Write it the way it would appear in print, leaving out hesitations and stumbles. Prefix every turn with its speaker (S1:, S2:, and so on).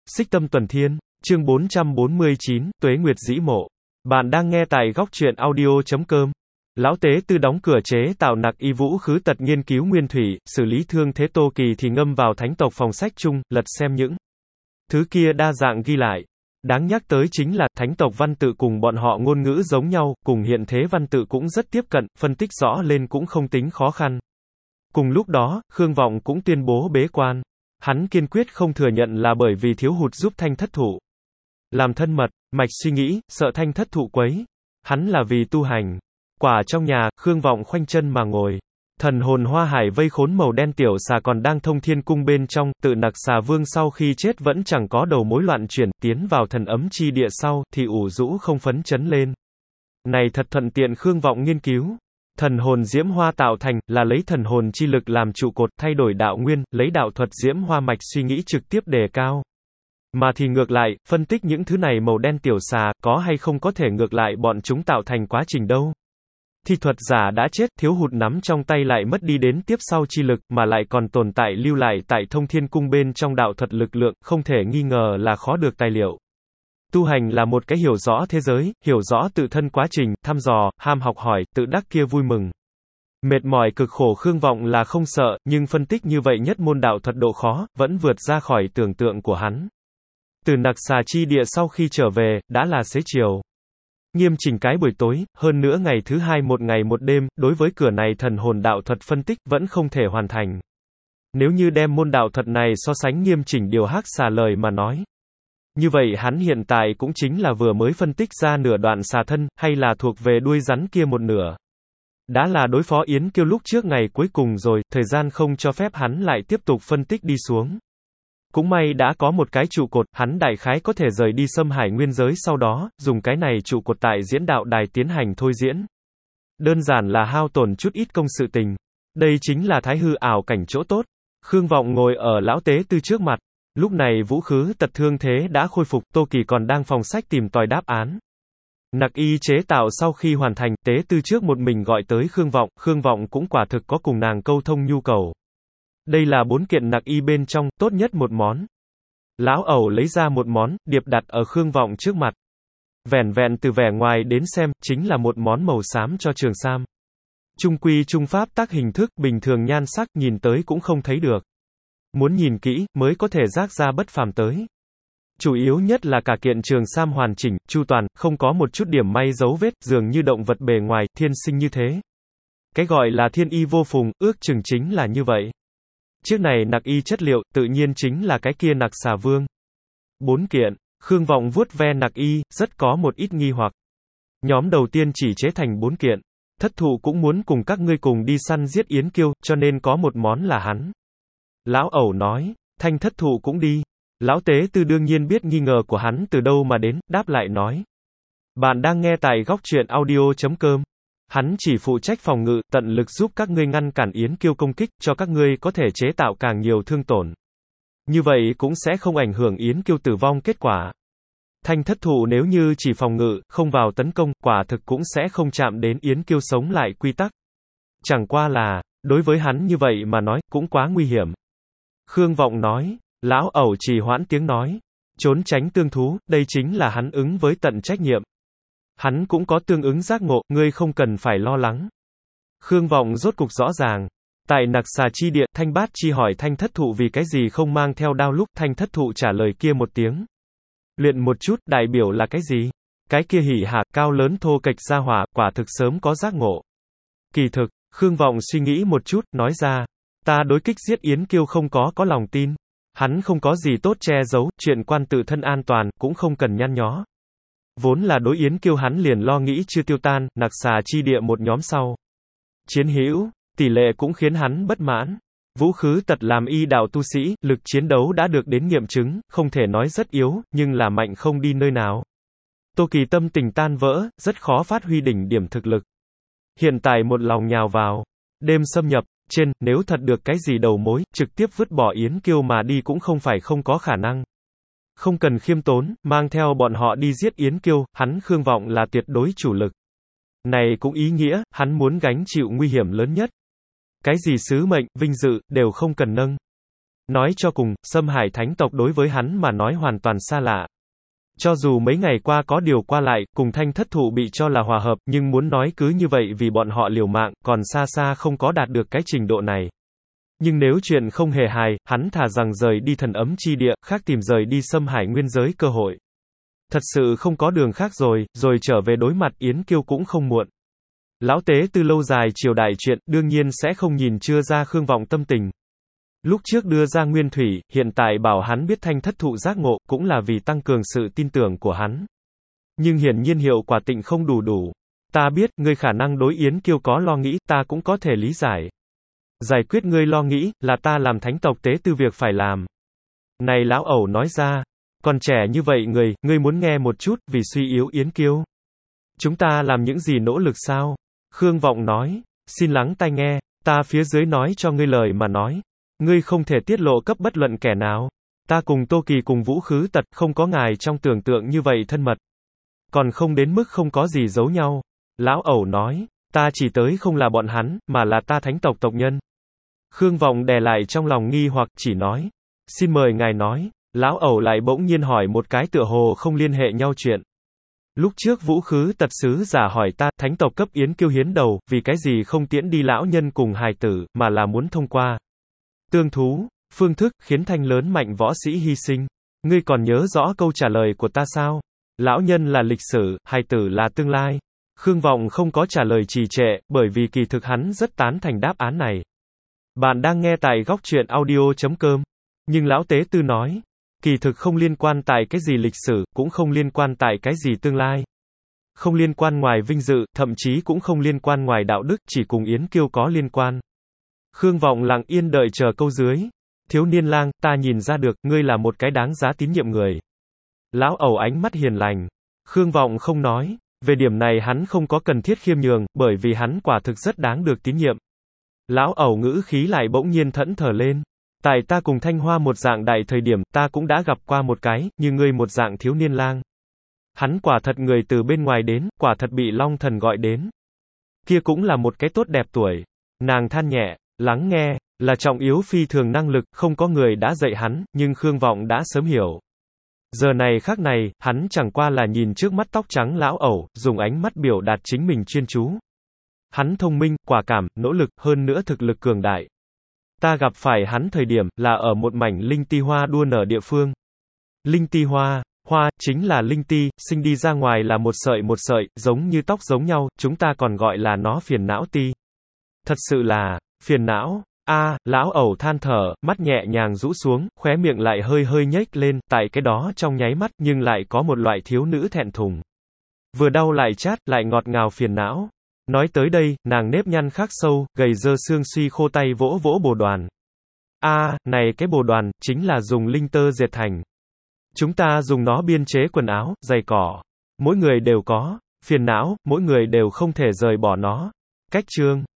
S1: Xích Tâm Tuần Thiên, chương 449, Tuế Nguyệt Dĩ Mộ. Bạn đang nghe tại góc truyện audio.com. Lão Tế Tư đóng cửa chế tạo nặc y vũ khứ tật nghiên cứu nguyên thủy, xử lý thương thế Tô Kỳ thì ngâm vào thánh tộc phòng sách chung, lật xem những thứ kia đa dạng ghi lại. Đáng nhắc tới chính là, thánh tộc văn tự cùng bọn họ ngôn ngữ giống nhau, cùng hiện thế văn tự cũng rất tiếp cận, phân tích rõ lên cũng không tính khó khăn. Cùng lúc đó, Khương Vọng cũng tuyên bố bế quan. Hắn kiên quyết không thừa nhận là bởi vì thiếu hụt giúp Thanh thất thụ làm thân mật, mạch suy nghĩ, sợ Thanh thất thụ quấy. Hắn là vì tu hành. Quả trong nhà, Khương Vọng khoanh chân mà ngồi. Thần hồn hoa hải vây khốn màu đen tiểu xà còn đang thông thiên cung bên trong, tự nặc xà vương sau khi chết vẫn chẳng có đầu mối loạn chuyển, tiến vào thần ấm chi địa sau, thì ủ rũ không phấn chấn lên. Này thật thuận tiện Khương Vọng nghiên cứu. Thần hồn diễm hoa tạo thành, là lấy thần hồn chi lực làm trụ cột, thay đổi đạo nguyên, lấy đạo thuật diễm hoa mạch suy nghĩ trực tiếp đề cao. Mà thì ngược lại, phân tích những thứ này màu đen tiểu xà, có hay không có thể ngược lại bọn chúng tạo thành quá trình đâu. Thì thuật giả đã chết, thiếu hụt nắm trong tay lại mất đi đến tiếp sau chi lực, mà lại còn tồn tại lưu lại tại thông thiên cung bên trong đạo thuật lực lượng, không thể nghi ngờ là khó được tài liệu. Tu hành là một cái hiểu rõ thế giới, hiểu rõ tự thân quá trình, thăm dò, ham học hỏi, tự đắc kia vui mừng. Mệt mỏi cực khổ Khương Vọng là không sợ, nhưng phân tích như vậy nhất môn đạo thuật độ khó, vẫn vượt ra khỏi tưởng tượng của hắn. Từ nặc xà chi địa sau khi trở về, đã là xế chiều. Nghiêm chỉnh cái buổi tối, hơn nữa ngày thứ hai một ngày một đêm, đối với cửa này thần hồn đạo thuật phân tích, vẫn không thể hoàn thành. Nếu như đem môn đạo thuật này so sánh nghiêm chỉnh điều hắc xà lời mà nói. Như vậy hắn hiện tại cũng chính là vừa mới phân tích ra nửa đoạn xà thân, hay là thuộc về đuôi rắn kia một nửa. Đã là đối phó Yến Kiêu lúc trước ngày cuối cùng rồi, thời gian không cho phép hắn lại tiếp tục phân tích đi xuống. Cũng may đã có một cái trụ cột, hắn đại khái có thể rời đi xâm hải nguyên giới sau đó, dùng cái này trụ cột tại diễn đạo đài tiến hành thôi diễn. Đơn giản là hao tổn chút ít công sự tình. Đây chính là thái hư ảo cảnh chỗ tốt. Khương Vọng ngồi ở lão tế tư trước mặt. Lúc này vũ khứ tật thương thế đã khôi phục, Tô Kỳ còn đang phòng sách tìm tòi đáp án. Nặc y chế tạo sau khi hoàn thành, tế tư trước một mình gọi tới Khương Vọng cũng quả thực có cùng nàng câu thông nhu cầu. Đây là 4 kiện nặc y bên trong, tốt nhất một món. Lão ẩu lấy ra một món, điệp đặt ở Khương Vọng trước mặt. Vẻn vẹn từ vẻ ngoài đến xem, chính là một món màu xám cho trường sam. Trung quy trung pháp tác hình thức, bình thường nhan sắc, nhìn tới cũng không thấy được. Muốn nhìn kỹ, mới có thể rác ra bất phàm tới. Chủ yếu nhất là cả kiện trường sam hoàn chỉnh, chu toàn, không có một chút điểm may dấu vết, dường như động vật bề ngoài, thiên sinh như thế. Cái gọi là thiên y vô phùng, ước chừng chính là như vậy. Chiếc này nặc y chất liệu, tự nhiên chính là cái kia nặc xà vương. 4 kiện, Khương Vọng vuốt ve nặc y, rất có một ít nghi hoặc. Nhóm đầu tiên chỉ chế thành 4 kiện. Thất thụ cũng muốn cùng các ngươi cùng đi săn giết Yến Kiêu, cho nên có một món là hắn. Lão ẩu nói, Thanh thất thụ cũng đi. Lão tế tư đương nhiên biết nghi ngờ của hắn từ đâu mà đến, đáp lại nói. Bạn đang nghe tại góc truyện audio.com. Hắn chỉ phụ trách phòng ngự, tận lực giúp các ngươi ngăn cản Yến Kiêu công kích, cho các ngươi có thể chế tạo càng nhiều thương tổn. Như vậy cũng sẽ không ảnh hưởng Yến Kiêu tử vong kết quả. Thanh thất thụ nếu như chỉ phòng ngự, không vào tấn công, quả thực cũng sẽ không chạm đến Yến Kiêu sống lại quy tắc. Chẳng qua là, đối với hắn như vậy mà nói, cũng quá nguy hiểm. Khương Vọng nói, lão ẩu trì hoãn tiếng nói, trốn tránh tương thú, đây chính là hắn ứng với tận trách nhiệm. Hắn cũng có tương ứng giác ngộ, ngươi không cần phải lo lắng. Khương Vọng rốt cục rõ ràng. Tại nặc xà chi địa, Thanh Bát Chi hỏi Thanh thất thụ vì cái gì không mang theo đao lúc, Thanh thất thụ trả lời kia một tiếng. Luyện một chút, đại biểu là cái gì? Cái kia hỉ hạc, cao lớn thô kệch ra hỏa, quả thực sớm có giác ngộ. Kỳ thực, Khương Vọng suy nghĩ một chút, nói ra. Ta đối kích giết Yến Kiêu không có lòng tin. Hắn không có gì tốt che giấu, chuyện quan tự thân an toàn, cũng không cần nhăn nhó. Vốn là đối Yến Kiêu hắn liền lo nghĩ chưa tiêu tan, nặc xà chi địa một nhóm sau. Chiến hữu, tỷ lệ cũng khiến hắn bất mãn. Vũ khứ tật làm y đạo tu sĩ, lực chiến đấu đã được đến nghiệm chứng, không thể nói rất yếu, nhưng là mạnh không đi nơi nào. Tô Kỳ tâm tình tan vỡ, rất khó phát huy đỉnh điểm thực lực. Hiện tại một lòng nhào vào. Đêm xâm nhập, nếu thật được cái gì đầu mối, trực tiếp vứt bỏ Yến Kiêu mà đi cũng không phải không có khả năng. Không cần khiêm tốn, mang theo bọn họ đi giết Yến Kiêu, hắn Khương Vọng là tuyệt đối chủ lực. Này cũng ý nghĩa, hắn muốn gánh chịu nguy hiểm lớn nhất. Cái gì sứ mệnh, vinh dự, đều không cần nâng. Nói cho cùng, Xâm Hải thánh tộc đối với hắn mà nói hoàn toàn xa lạ. Cho dù mấy ngày qua có điều qua lại, cùng Thanh thất thụ bị cho là hòa hợp, nhưng muốn nói cứ như vậy vì bọn họ liều mạng, còn xa xa không có đạt được cái trình độ này. Nhưng nếu chuyện không hề hài, hắn thà rằng rời đi thần ấm chi địa, khác tìm rời đi Xâm Hải nguyên giới cơ hội. Thật sự không có đường khác rồi trở về đối mặt Yến Kiêu cũng không muộn. Lão tế từ lâu dài triều đại chuyện, đương nhiên sẽ không nhìn chưa ra Khương Vọng tâm tình. Lúc trước đưa ra nguyên thủy, hiện tại bảo hắn biết Thanh thất thụ giác ngộ, cũng là vì tăng cường sự tin tưởng của hắn. Nhưng hiển nhiên hiệu quả tịnh không đủ. Ta biết, ngươi khả năng đối Yến Kiêu có lo nghĩ, ta cũng có thể lý giải. Giải quyết ngươi lo nghĩ, là ta làm thánh tộc tế tư việc phải làm. Này lão ẩu nói ra, còn trẻ như vậy ngươi muốn nghe một chút, vì suy yếu Yến Kiêu. Chúng ta làm những gì nỗ lực sao? Khương Vọng nói, xin lắng tai nghe, ta phía dưới nói cho ngươi lời mà nói. Ngươi không thể tiết lộ cấp bất luận kẻ nào. Ta cùng Tô Kỳ cùng Vũ Khứ Tật không có ngài trong tưởng tượng như vậy thân mật. Còn không đến mức không có gì giấu nhau. Lão ẩu nói, ta chỉ tới không là bọn hắn, mà là ta thánh tộc tộc nhân. Khương Vọng đè lại trong lòng nghi hoặc, chỉ nói, xin mời ngài nói. Lão ẩu lại bỗng nhiên hỏi một cái tựa hồ không liên hệ nhau chuyện. Lúc trước Vũ Khứ Tật sứ giả hỏi ta, thánh tộc cấp Yến Kiêu hiến đầu, vì cái gì không tiễn đi lão nhân cùng hài tử, mà là muốn thông qua tương thú, phương thức, khiến thanh lớn mạnh võ sĩ hy sinh. Ngươi còn nhớ rõ câu trả lời của ta sao? Lão nhân là lịch sử, hài tử là tương lai. Khương Vọng không có trả lời trì trệ, bởi vì kỳ thực hắn rất tán thành đáp án này. Bạn đang nghe tại góc truyện audio.com. Nhưng lão tế tư nói, kỳ thực không liên quan tại cái gì lịch sử, cũng không liên quan tại cái gì tương lai. Không liên quan ngoài vinh dự, thậm chí cũng không liên quan ngoài đạo đức, chỉ cùng Yến Kiêu có liên quan. Khương Vọng lặng yên đợi chờ câu dưới. Thiếu niên lang, ta nhìn ra được, ngươi là một cái đáng giá tín nhiệm người. Lão ẩu ánh mắt hiền lành. Khương Vọng không nói. Về điểm này hắn không có cần thiết khiêm nhường, bởi vì hắn quả thực rất đáng được tín nhiệm. Lão ẩu ngữ khí lại bỗng nhiên thẫn thờ lên. Tại ta cùng Thanh Hoa một dạng đại thời điểm, ta cũng đã gặp qua một cái, như ngươi một dạng thiếu niên lang. Hắn quả thật người từ bên ngoài đến, quả thật bị Long Thần gọi đến. Kia cũng là một cái tốt đẹp tuổi. Nàng than nhẹ, lắng nghe, là trọng yếu phi thường năng lực, không có người đã dạy hắn, nhưng Khương Vọng đã sớm hiểu. Giờ này khắc này, hắn chẳng qua là nhìn trước mắt tóc trắng lão ẩu, dùng ánh mắt biểu đạt chính mình chuyên chú. Hắn thông minh, quả cảm, nỗ lực, hơn nữa thực lực cường đại. Ta gặp phải hắn thời điểm, là ở một mảnh linh ti hoa đua nở địa phương. Linh ti hoa, hoa, chính là linh ti, sinh đi ra ngoài là một sợi, giống như tóc giống nhau, chúng ta còn gọi là nó phiền não ti. Thật sự là, phiền não, lão ẩu than thở, mắt nhẹ nhàng rũ xuống, khóe miệng lại hơi hơi nhếch lên, tại cái đó trong nháy mắt, nhưng lại có một loại thiếu nữ thẹn thùng. Vừa đau lại chát, lại ngọt ngào phiền não. Nói tới đây, nàng nếp nhăn khắc sâu, gầy dơ xương suy khô tay vỗ vỗ bồ đoàn. Này cái bồ đoàn, chính là dùng linh tơ dệt thành. Chúng ta dùng nó biên chế quần áo, giày cỏ. Mỗi người đều có. Phiền não, mỗi người đều không thể rời bỏ nó. Cách chương.